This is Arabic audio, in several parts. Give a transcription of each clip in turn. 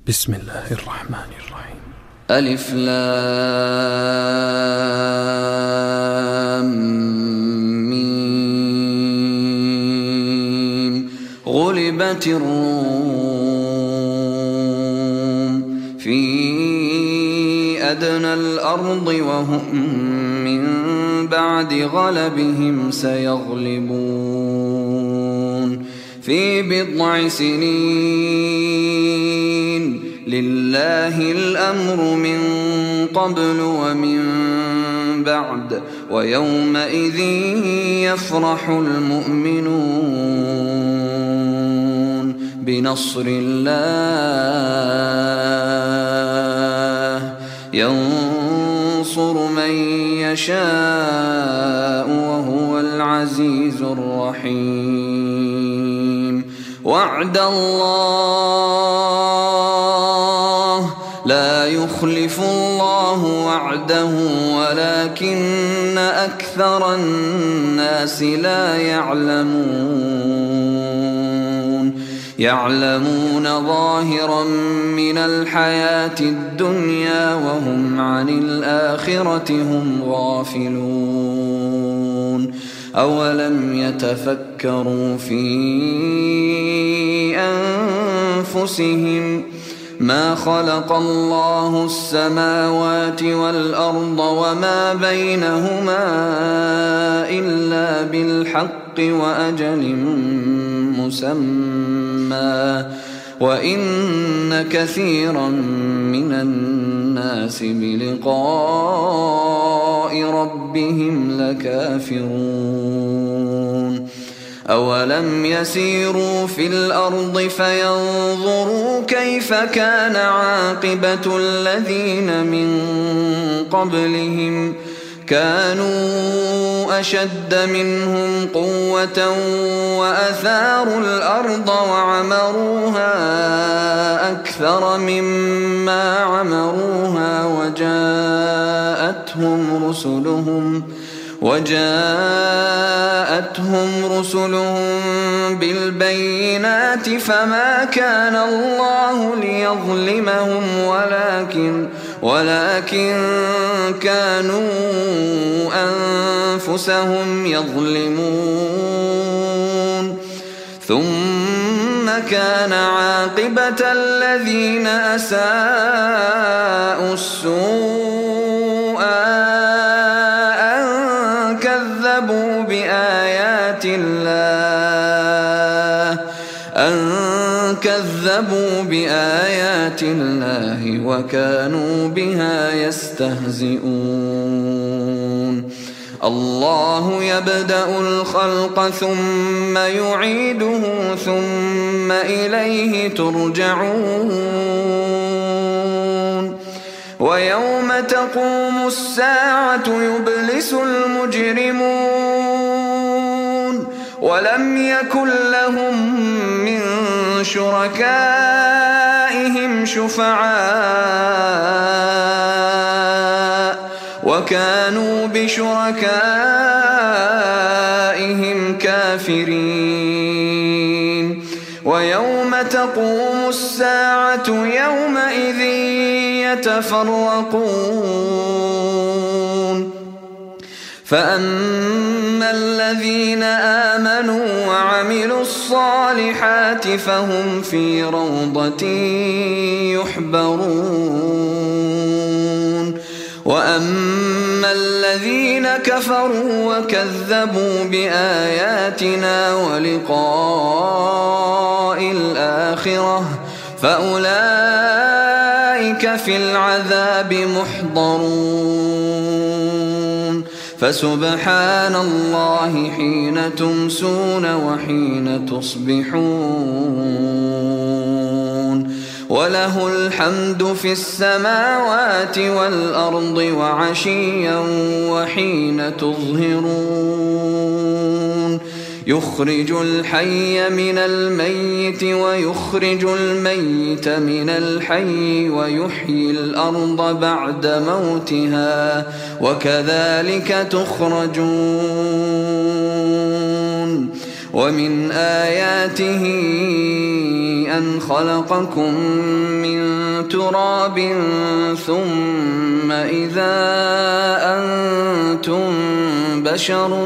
بسم الله الرحمن الرحيم. ألف لام ميم. غلبت الروم في أدنى الأرض وهم من بعد غلبهم سيغلبون في بضع سنين. لله الأمر من قبل ومن بعد ويومئذ يفرح المؤمنون بنصر الله ينصر من يشاء وهو العزيز الرحيم. وعد الله لا يخلف الله وعده ولكن أكثر الناس لا يعلمون ظاهرا من الحياة الدنيا وهم عن الآخرة هم غافلون. أولم يتفكروا في أنفسهم ما خلق الله السماوات والأرض وما بينهما إلا بالحق وأجل مسمى وإن كثيرا من الناس بلقاء ربهم لكافرون. أولم يسيروا في الأرض فينظروا كيف كان عاقبة الذين من قبلهم كانوا أشد منهم قوة وأثاروا الأرض وعمروها أكثر مما عمروها وجاءتهم رسلهم بالبينات فما كان الله ليظلمهم ولكن كانوا أنفسهم يظلمون. ثم كان عاقبة الذين أساءوا السوء أن كذبوا بآيات الله وكانوا بها يستهزئون. الله يبدأ الخلق ثم يعيده ثم إليه ترجعون. ويوم تقوم الساعة يبلس المجرمون ولم يكن لهم من شركائهم شفعاء وكانوا بشركائهم كافرين. ويوم تقوم الساعة يومئذ يتفرقون فأما الذين آمنوا وعملوا الصالحات فهم في روضة يحبرون. وأما الذين كفروا وكذبوا بآياتنا ولقاء الآخرة فأولئك في العذاب محضرون. فسبحان الله حين تمسون وحين تصبحون وله الحمد في السماوات والأرض وعشيا وحين تظهرون. يخرج الحي من الميت ويخرج الميت من الحي ويحيي الأرض بعد موتها وكذلك تخرجون. ومن آياته أن خلقكم من تراب ثم إذا أنتم بشر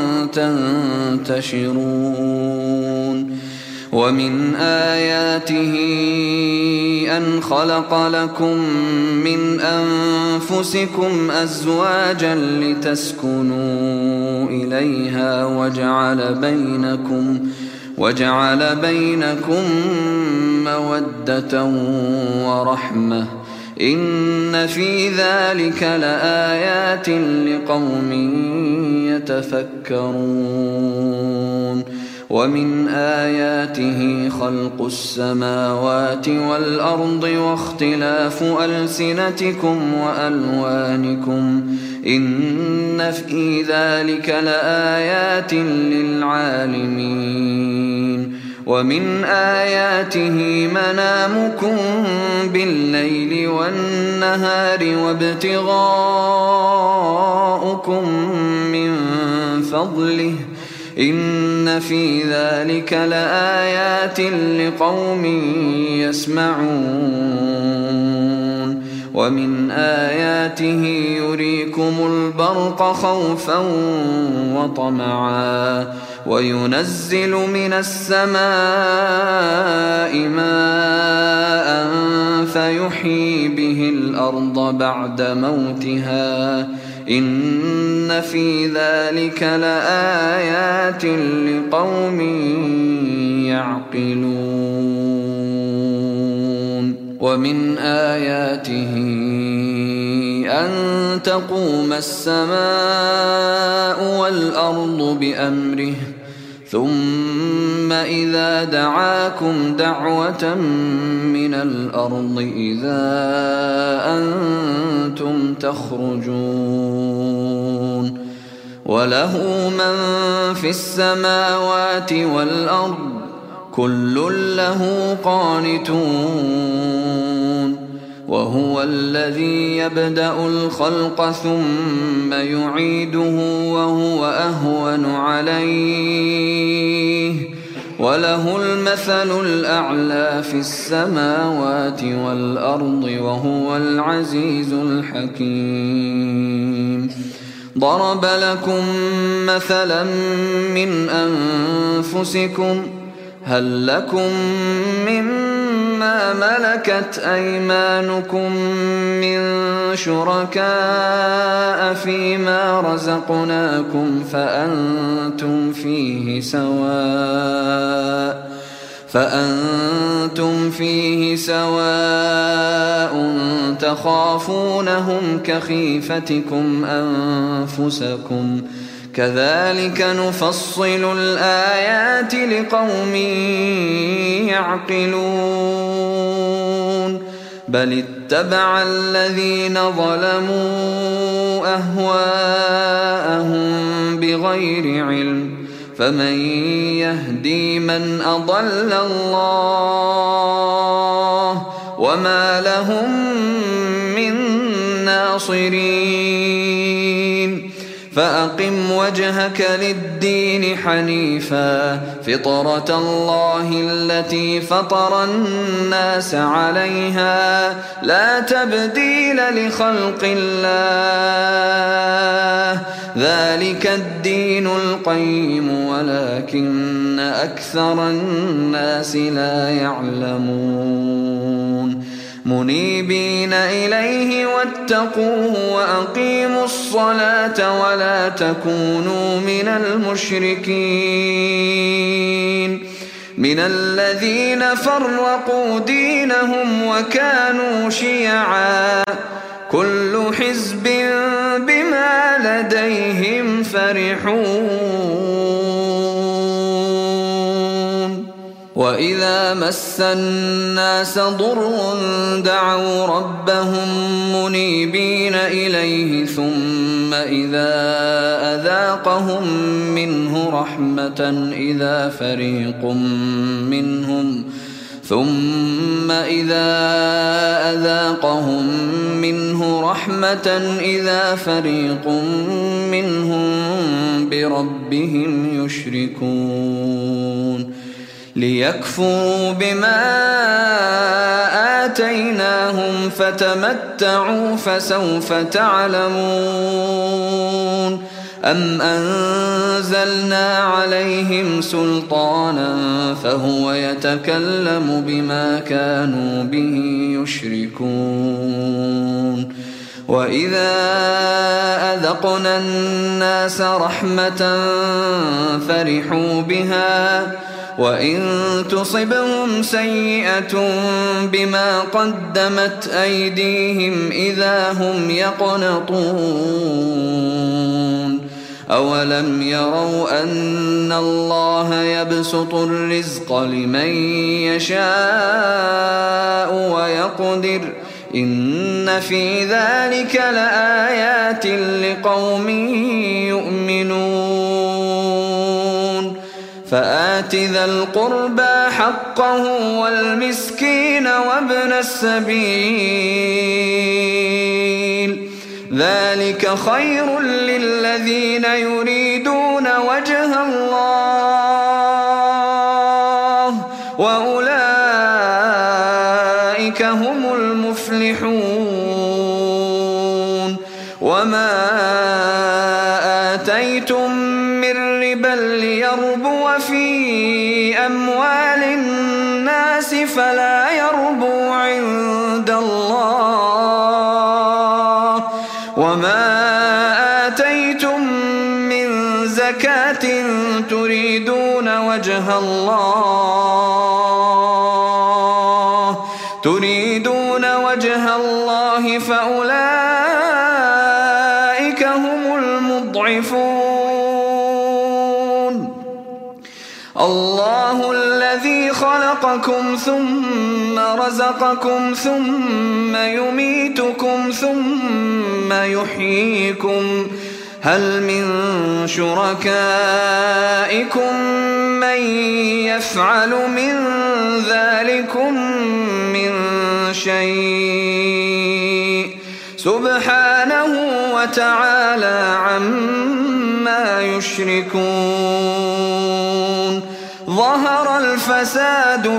تنتشرون ومن آياته أن خلق لكم من أنفسكم أزواجا لتسكنوا إليها وجعل بينكم مودة ورحمة إن في ذلك لآيات لقوم يتفكرون ومن آياته خلق السماوات والأرض واختلاف ألسنتكم وألوانكم إن في ذلك لآيات للعالمين ومن آياته منامكم بالليل والنهار وابتغاؤكم من فضله إن في ذلك لآيات لقوم يسمعون ومن آياته يريكم البرق خوفا وطمعا وينزل من السماء ماء فيحيي به الأرض بعد موتها إن في ذلك لآيات لقوم يعقلون ومن آياته أن تقوم السماء والأرض بأمره ثم إذا دعاكم دعوة من الأرض إذا أنتم تخرجون وله من في السماوات والأرض كل له قانتون وهو الذي يبدأ الخلق ثم يعيده وهو أهون عليه وله المثل الأعلى في السماوات والأرض وهو العزيز الحكيم ضرب لكم مثلا من أنفسكم هل لكم مما ملكت أيمانكم من شركاء فيما رزقناكم فأنتم فيه سواء تخافونهم كخيفتكم أنفسكم كذلك نفصل الآيات لقوم يعقلون بل اتبع الذين ظلموا أهواءهم بغير علم فمن يهدي من أضل الله وما لهم من ناصرين فأقم وجهك للدين حنيفا فطرة الله التي فطر الناس عليها لا تبديل لخلق الله ذلك الدين القيم ولكن أكثر الناس لا يعلمون منيبين إليه واتقوه وأقيموا الصلاة ولا تكونوا من المشركين من الذين فرقوا دينهم وكانوا شيعا كل حزب بما لديهم فرحون وإذا مس الناس ضر دعوا ربهم منيبين إليه ثم إذا أذاقهم منه رحمة إذا فريق منهم بربهم يشركون ليكفروا بما آتيناهم فتمتعوا فسوف تعلمون أم أنزلنا عليهم سلطانا فهو يتكلم بما كانوا به يشركون وإذا أذقنا الناس رحمة فرحوا بها وإن تصبهم سيئة بما قدمت أيديهم إذا هم يقنطون أولم يروا أن الله يبسط الرزق لمن يشاء ويقدر إن في ذلك لآيات لقوم يؤمنون فآت ذا القربى حقه والمسكين وابن السبيل ذلك خير للذين يريدون وجه الله وأولئك هم المفلحون وما آتيتم من ربا ليربو في أموال الناس فلا يربو عند الله وما آتيتم من زكاة تريدون وجه الله فأولئك هم المضعفون الله الذي خلقكم ثم رزقكم ثم يميتكم ثم يحييكم هل من شركائكم من يفعل من ذلكم من شيء سبحانه وتعالى عما يشركون ظهر الفساد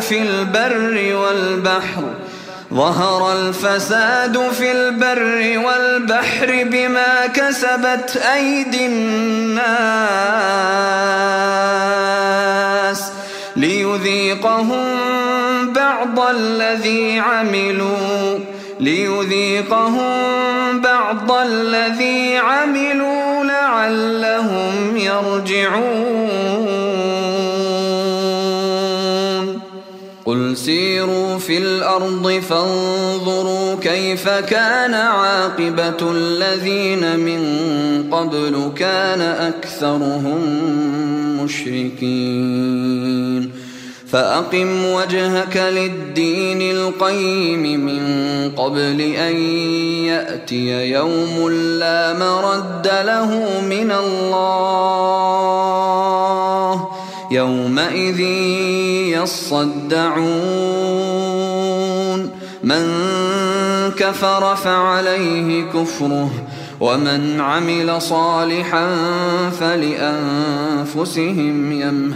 في البر والبحر بما كسبت أيدي الناس ليذيقهم بعض الذي عملوا لعلهم يرجعون قل سيروا في الأرض فانظروا كيف كان عاقبة الذين من قبل كان أكثرهم مشركين فأقم وجهك للدين القيم من قبل أن يأتي يوم لا مرد له من الله يومئذ يصدعون من كفر فعليه كفره ومن عمل صالحا فلأنفسهم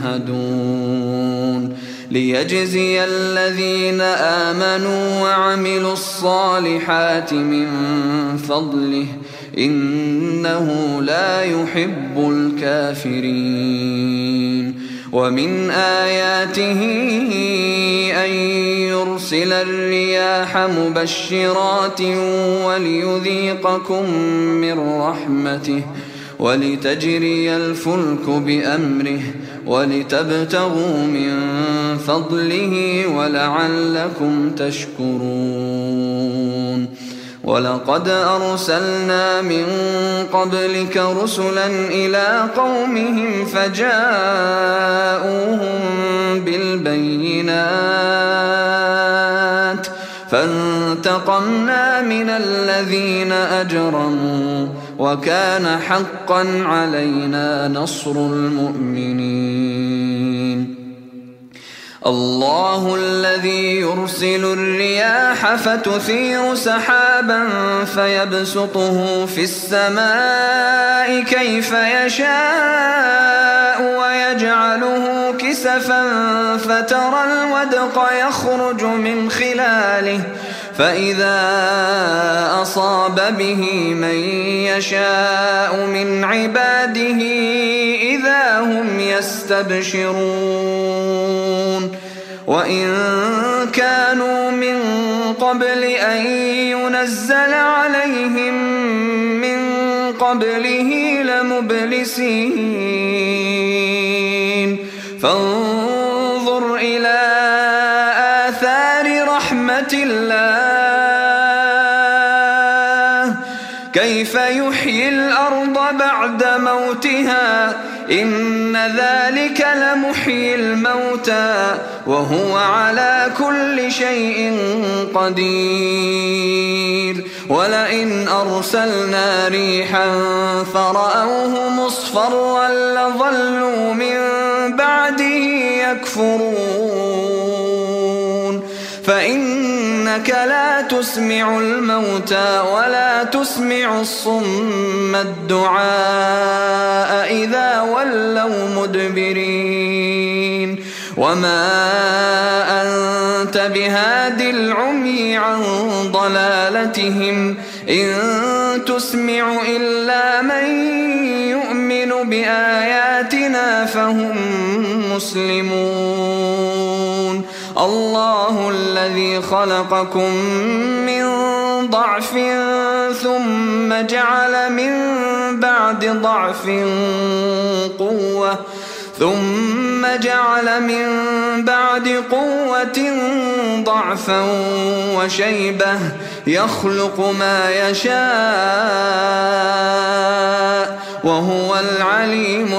يمهدون ليجزي الذين آمنوا وعملوا الصالحات من فضله إنه لا يحب الكافرين ومن آياته أن يرسل الرياح مبشرات وليذيقكم من رحمته ولتجري الفلك بأمره ولتبتغوا من فضله ولعلكم تشكرون ولقد أرسلنا من قبلك رسلا إلى قومهم فجاءوهم بالبينات فانتقمنا من الذين أجرموا وكان حقا علينا نصر المؤمنين الله الذي يرسل الرياح فتثير سحابا فيبسطه في السماء كيف يشاء ويجعله كسفا فترى الودق يخرج من خلاله فإذا أصاب به من يشاء من عباده إذا هم يستبشرون وإن كانوا من قبل أن ينزل عليهم من قبله لمبلسين فانظر إلى آثار رحمة الله كيف يحيي الأرض بعد موتها إن ذلك لمحيي الموتى وهو على كل شيء قدير ولئن أرسلنا ريحا فرأوه مصفرا لظلوا من بعده يكفرون فإنك لا تسمع الموتى ولا تسمع الصم الدعاء إذا ولوا مدبرين وما أنت بهاد العمي عن ضلالتهم إن تسمع إلا من يؤمن بآياتنا فهم مسلمون الله الذي خلقكم من ضعف ثم جعل من بعد ضعف قوة ثم جعل من بعد قوة ضعفا وشيبة يخلق ما يشاء وهو العليم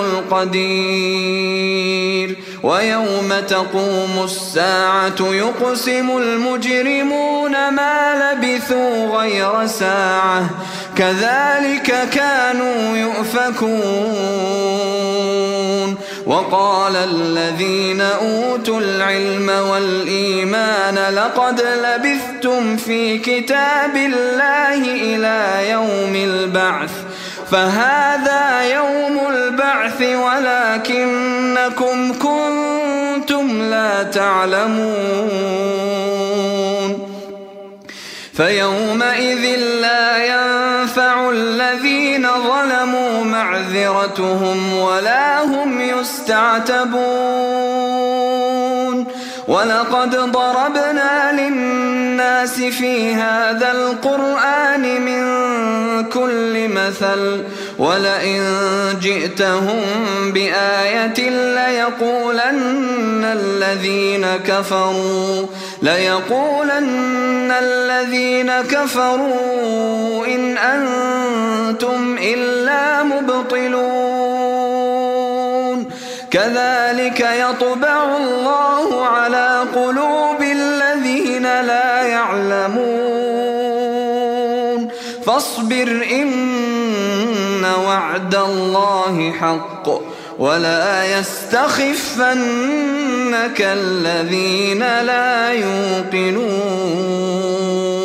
القدير ويوم تقوم الساعة يقسم المجرمون ما لبثوا غير ساعة كذلك كانوا يؤفكون وقال الذين أوتوا العلم والإيمان لقد لبثتم في كتاب الله إلى يوم البعث فهذا يوم البعث ولكنكم كنتم لا تعلمون فيومئذ لا ينفع الذين ظلموا معذرتهم ولا هم يستعتبون ولقد ضربنا للناس في هذا القرآن من كل مثل ولئن جئتهم بآية ليقولن الذين كفروا إن أنتم إلا مبطلون كذلك يطبع الله على قلوب الذين لا يعلمون فاصبر إن وعد الله حق ولا يستخفنك الذين لا يوقنون